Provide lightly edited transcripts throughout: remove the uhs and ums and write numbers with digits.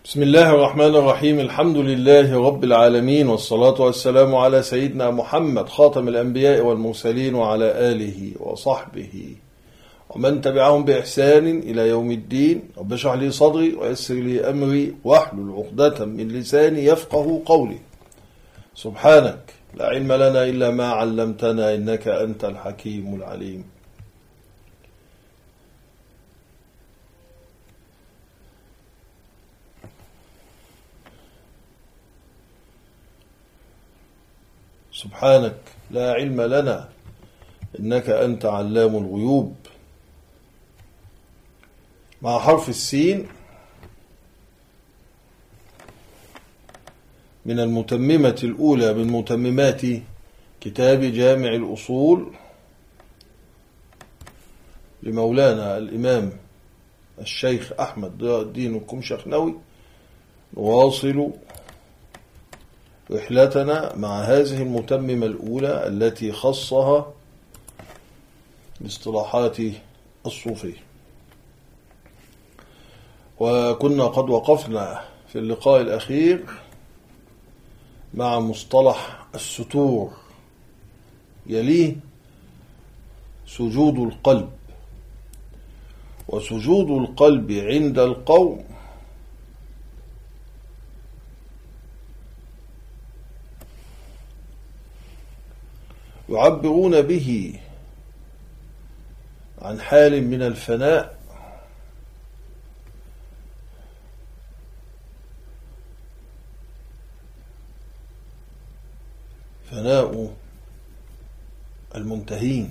بسم الله الرحمن الرحيم. الحمد لله رب العالمين، والصلاة والسلام على سيدنا محمد خاتم الأنبياء والمرسلين، وعلى آله وصحبه ومن تبعهم بإحسان إلى يوم الدين. رب اشرح لي صدري ويسر لي أمري واحلل عقدة من لساني يفقه قولي. سبحانك لا علم لنا إلا ما علمتنا إنك أنت الحكيم العليم. سبحانك لا علم لنا إنك أنت علام الغيوب. مع حرف السين من المتممة الأولى من متممات كتاب جامع الأصول لمولانا الإمام الشيخ أحمد ضياء الدين الكمشخنوي، نواصل رحلتنا مع هذه المتممة الأولى التي خصها باصطلاحات الصوفية. وكنا قد وقفنا في اللقاء الأخير مع مصطلح الستور، يليه سجود القلب. وسجود القلب عند القوم يعبرون به عن حال من الفناء فناء المنتهين.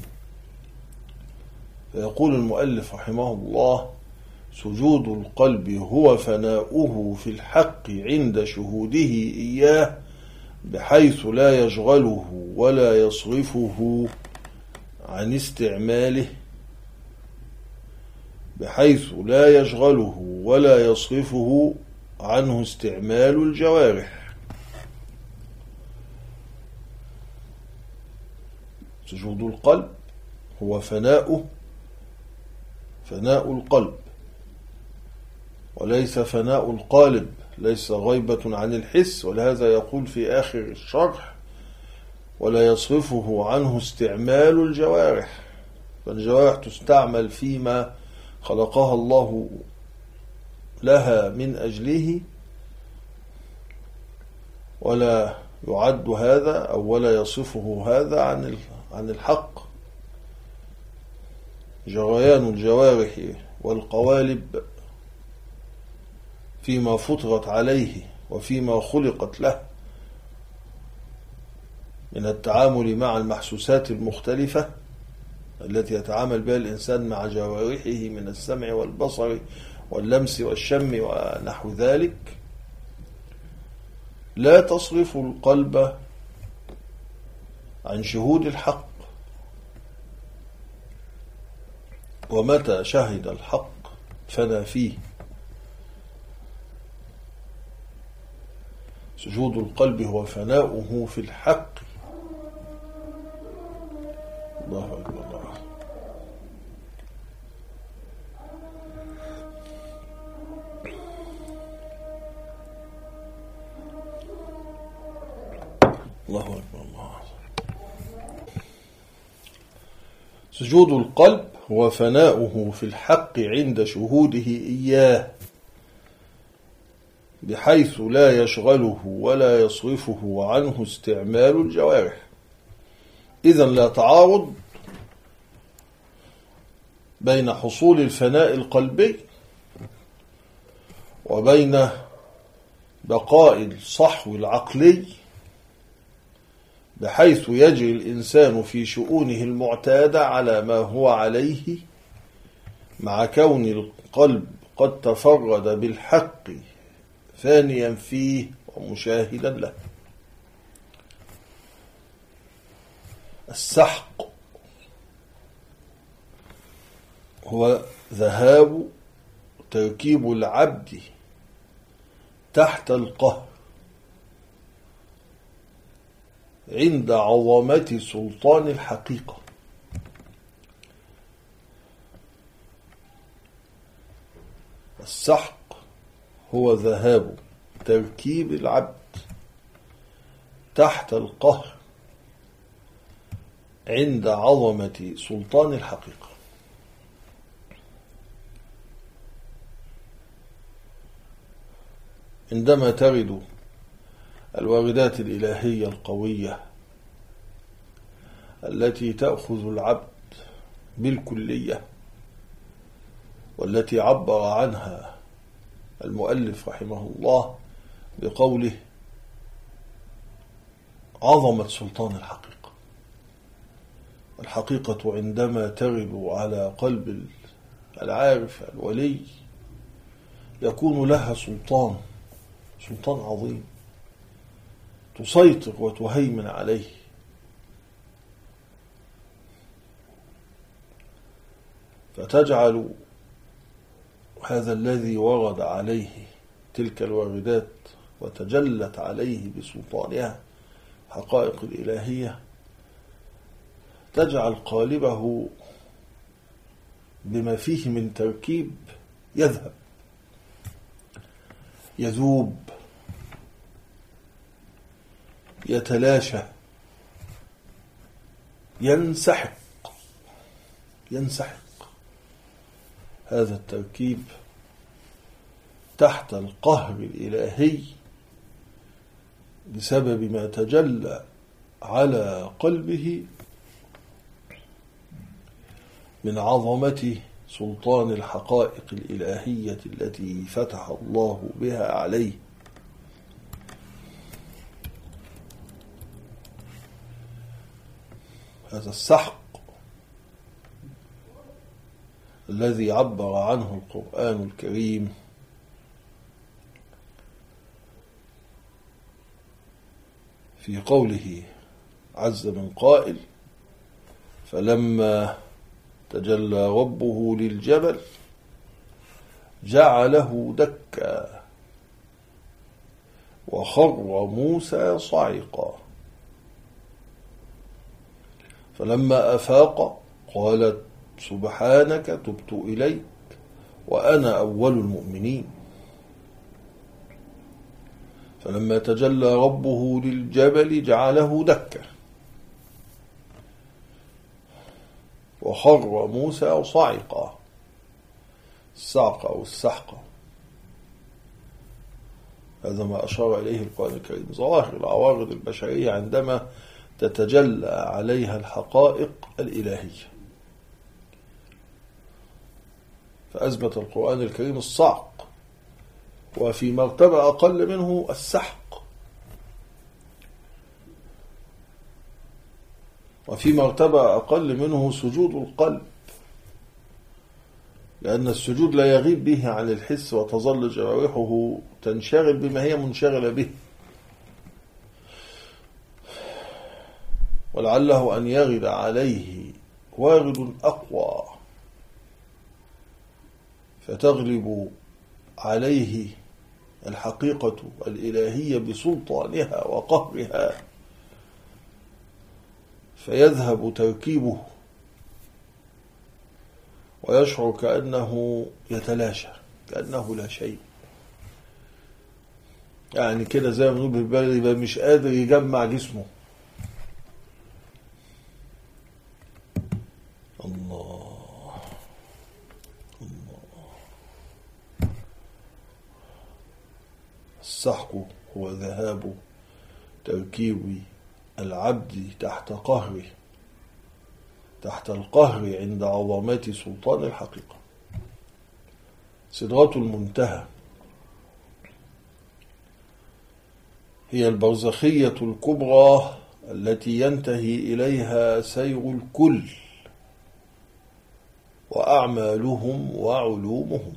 فيقول المؤلف رحمه الله: سجود القلب هو فناؤه في الحق عند شهوده إياه، بحيث لا يشغله ولا يصرفه عن استعماله، بحيث لا يشغله ولا يصرفه عنه استعمال الجوارح. سجود القلب هو فناء القلب، وليس فناء القالب، ليس غيبة عن الحس. ولهذا يقول في آخر الشرح: ولا يصرفه عنه استعمال الجوارح، فالجوارح تستعمل فيما خلقها الله لها من أجله، ولا يعد هذا أو ولا يصفه هذا عن الحق. جريان الجوارح والقوالب فيما فطرت عليه وفيما خلقت له من التعامل مع المحسوسات المختلفة التي يتعامل بها الإنسان مع جوارحه من السمع والبصر واللمس والشم ونحو ذلك، لا تصرف القلب عن شهود الحق. ومتى شهد الحق فنى فيه. سجود القلب هو فناؤه في الحق. الله أكبر. الله أكبر. الله. سجود القلب هو فناؤه في الحق عند شهوده إياه، بحيث لا يشغله ولا يصرفه عنه استعمال الجوارح. إذن لا تعارض بين حصول الفناء القلبي وبين بقاء الصحو العقلي، بحيث يجري الإنسان في شؤونه المعتادة على ما هو عليه، مع كون القلب قد تفرد بالحق ثانيا فيه ومشاهدا له. السحق هو ذهاب تركيب العبد تحت القهر عند عظمة سلطان الحقيقة. السحق هو ذهاب تركيب العبد تحت القهر عند عظمة سلطان الحقيقة. عندما ترد الواردات الإلهية القوية التي تأخذ العبد بالكلية، والتي عبر عنها المؤلف رحمه الله بقوله عظمة سلطان الحقيقة. الحقيقة عندما ترد على قلب العارف الولي يكون لها سلطان عظيم تسيطر وتهيمن عليه. فتجعل هذا الذي ورد عليه تلك الواردات وتجلت عليه بسلطانها حقائق الإلهية، تجعل قالبه بما فيه من تركيب يذهب، يذوب، يتلاشى، ينسحق. هذا التركيب تحت القهر الإلهي بسبب ما تجلى على قلبه من عظمة سلطان الحقائق الإلهية التي فتح الله بها عليه. هذا السحق الذي عبر عنه القرآن الكريم في قوله عز من قائل فلما تجلى ربه للجبل جعله دكا وخر موسى صعقا فلما أفاق قال سبحانك تبت إليك وأنا أول المؤمنين. فلما تجلى ربه للجبل جعله دكا وخر موسى صعقا. الصعقة أو السحقة هذا ما أشار إليه القرآن الكريم، ظواهر العوارض البشرية عندما تتجلى عليها الحقائق الإلهية. فأثبت القرآن الكريم الصعق، وفي مرتبة أقل منه السحق، وفي مرتبة أقل منه سجود القلب، لأن السجود لا يغيب به عن الحس وتظل جوارحه تنشغل بما هي منشغلة به، ولعله أن يغد عليه وارد أقوى فتغلب عليه الحقيقة الإلهية بسلطانها وقهرها، فيذهب تركيبه ويشعر كأنه يتلاشى، كأنه لا شيء. يعني كده زي ما نقول بالبلدي يبقى مش قادر يجمع جسمه. الله السحق هو ذهاب تركيب العبد تحت القهر عند عظمة سلطان الحقيقة. سدرة المنتهى هي البرزخية الكبرى التي ينتهي إليها سير الكل وأعمالهم وعلومهم،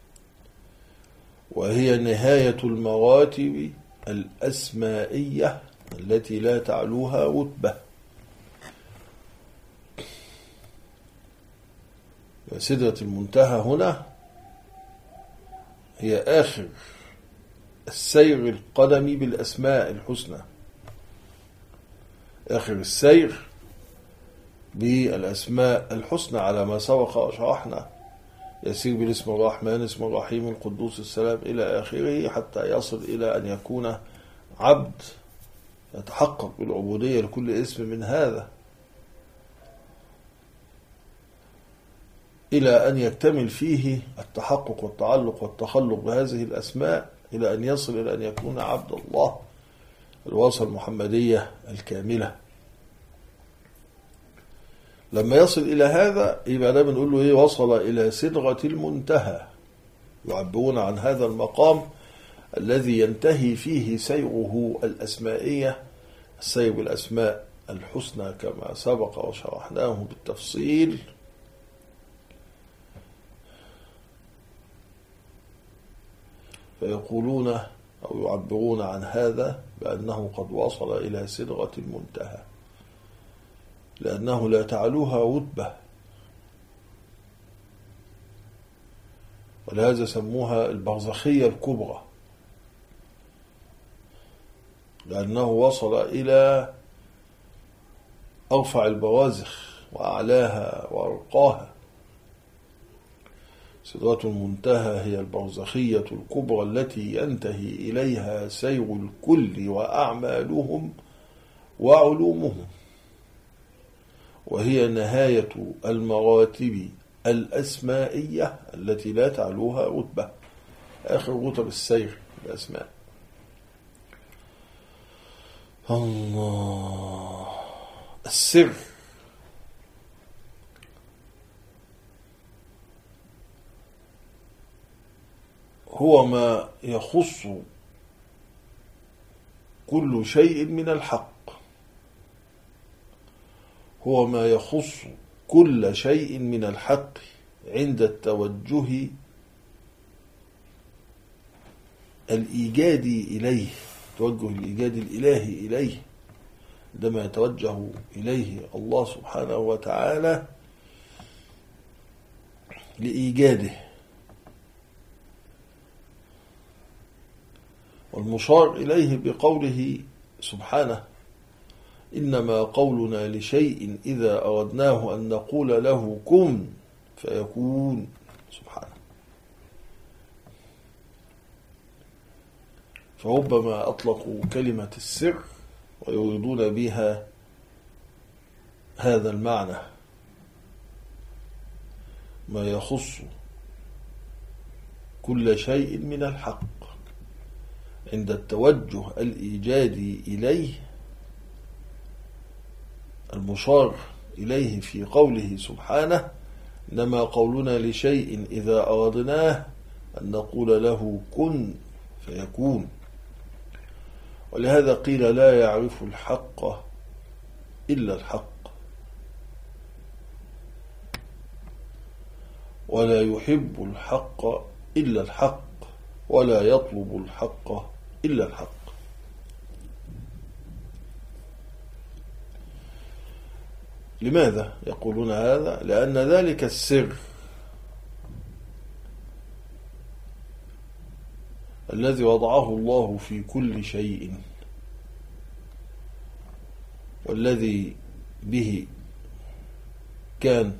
وهي نهاية المراتب الأسمائية التي لا تعلوها رتبة. وسدرة المنتهى هنا هي آخر السير القدمي بالأسماء الحسنى، آخر السير بالأسماء الحسنى على ما سبق وشرحنا يسير بالاسم الرحمن، اسم الرحيم، القدوس، السلام إلى آخره، حتى يصل إلى أن يكون عبد يتحقق بالعبودية لكل اسم من هذا، إلى أن يكتمل فيه التحقق والتعلق والتخلق بهذه الأسماء، إلى أن يصل إلى أن يكون عبد الله، الوصل المحمدية الكاملة. لما يصل إلى هذا يبقى ده بنقول له إيه؟ وصل إلى سدرة المنتهى. يعبرون عن هذا المقام الذي ينتهي فيه سيره الأسمائية، السير بالأسماء الحسنى كما سبق وشرحناه بالتفصيل. فيقولون أو يعبرون عن هذا بأنه قد وصل إلى سدرة المنتهى، لأنه لا تعلوها رتبة، ولهذا سموها البرزخية الكبرى، لأنه وصل إلى أرفع البوازخ وأعلاها وأرقاها. سدرة المنتهى هي البرزخية الكبرى التي ينتهي إليها سير الكل وأعمالهم وعلومهم، وهي نهاية المراتب الأسمائية التي لا تعلوها رتبة، آخر رتب السير الأسماء. الله. السر هو ما يخص كل شيء من الحق، هو ما يخص كل شيء من الحق عند التوجه الإيجادي إليه، توجه الإيجاد الإلهي إليه، عندما يتوجه إليه الله سبحانه وتعالى لإيجاده. والمشار إليه بقوله سبحانه: إنما قولنا لشيء إذا أردناه أن نقول له كن فيكون، سبحانه. فربما أطلقوا كلمة السر ويريدون بها هذا المعنى، ما يخص كل شيء من الحق عند التوجه الإيجادي إليه، المشار إليه في قوله سبحانه: إنما قولنا لشيء إذا أردناه أن نقول له كن فيكون. ولهذا قيل: لا يعرف الحق إلا الحق، ولا يحب الحق إلا الحق، ولا يطلب الحق إلا الحق. لماذا يقولون هذا؟ لأن ذلك السر الذي وضعه الله في كل شيء، والذي به كان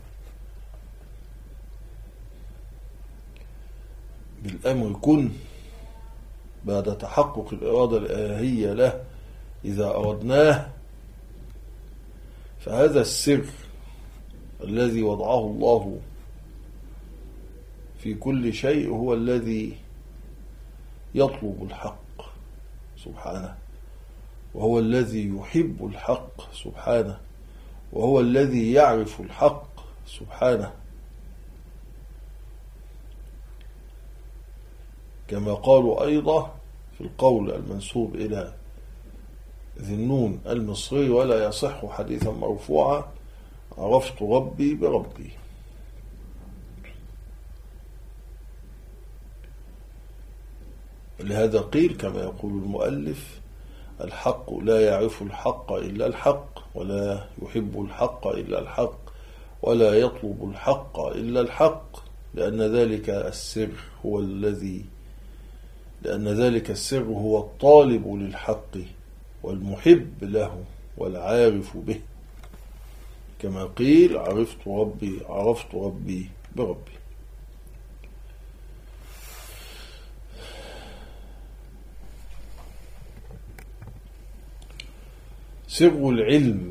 بالأمر كن بعد تحقق الإرادة الإلهية له إذا أردناه، فهذا السر الذي وضعه الله في كل شيء هو الذي يطلب الحق سبحانه، وهو الذي يحب الحق سبحانه، وهو الذي يعرف الحق سبحانه، كما قالوا أيضا في القول المنسوب إلى ذي النون المصري: ولا يصح حديثا مرفوعا: عرفت ربي بربي. لهذا قيل كما يقول المؤلف: الحق لا يعرف الحق إلا الحق، ولا يحب الحق إلا الحق، ولا يطلب الحق إلا الحق، لأن ذلك السر هو الطالب للحق والمحب له والعارف به، كما قيل: عرفت ربي بربي. سر العلم.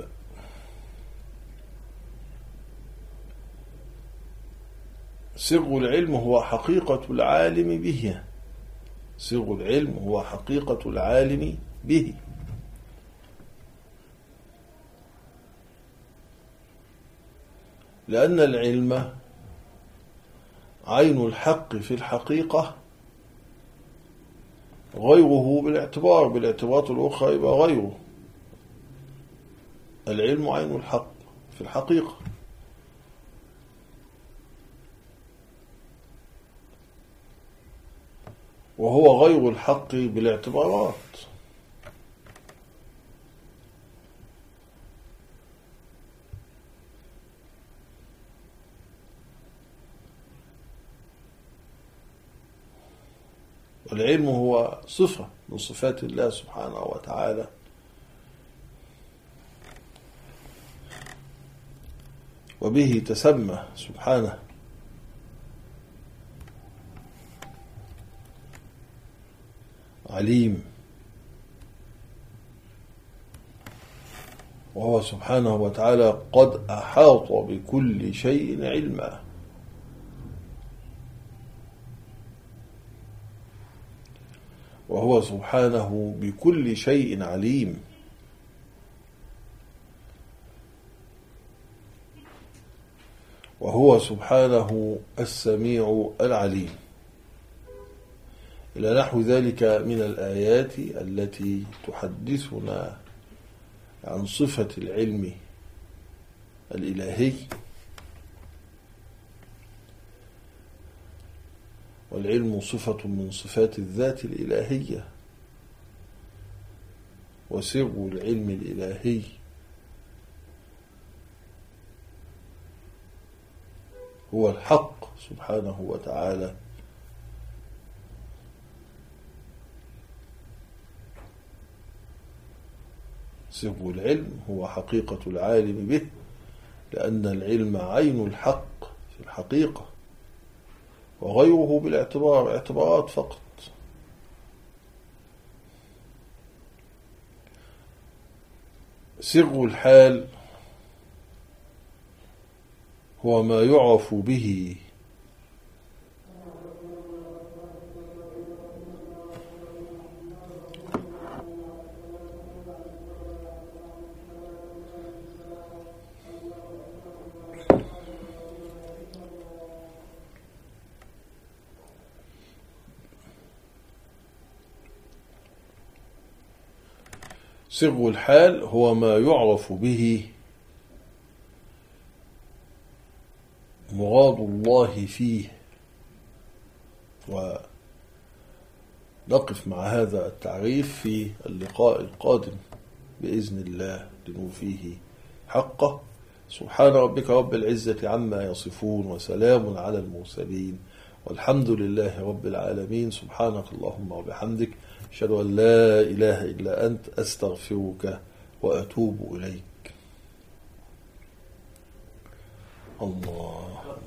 سر العلم هو حقيقة العالم به. سر العلم هو حقيقة العالم به. لأن العلم عين الحق في الحقيقة، غيره بالاعتبارات الأخرى يبقى غيره. العلم عين الحق في الحقيقة، وهو غير الحق بالاعتبارات. والعلم هو صفة من صفات الله سبحانه وتعالى، وبه تسمى سبحانه. عليم، وهو سبحانه وتعالى قد أحاط بكل شيء علما. وهو سبحانه بكل شيء عليم. وهو سبحانه السميع العليم، إلى نحو ذلك من الآيات التي تحدثنا عن صفة العلم الإلهي. والعلم صفة من صفات الذات الإلهية، وسر العلم الإلهي هو الحق سبحانه وتعالى. سر العلم هو حقيقة العالم به، لأن العلم عين الحق في الحقيقة، وغيره اعتبارات فقط. سر الحال هو ما يعرف به سر الحال هو ما يعرف به مراد الله فيه. ونقف مع هذا التعريف في اللقاء القادم بإذن الله لنوفيه حقه. سبحان ربك رب العزة عما يصفون، وسلام على المرسلين، والحمد لله رب العالمين. سبحانك اللهم وبحمدك، أشهد أن لا إله إلا أنت، أستغفرك وأتوب إليك. الله.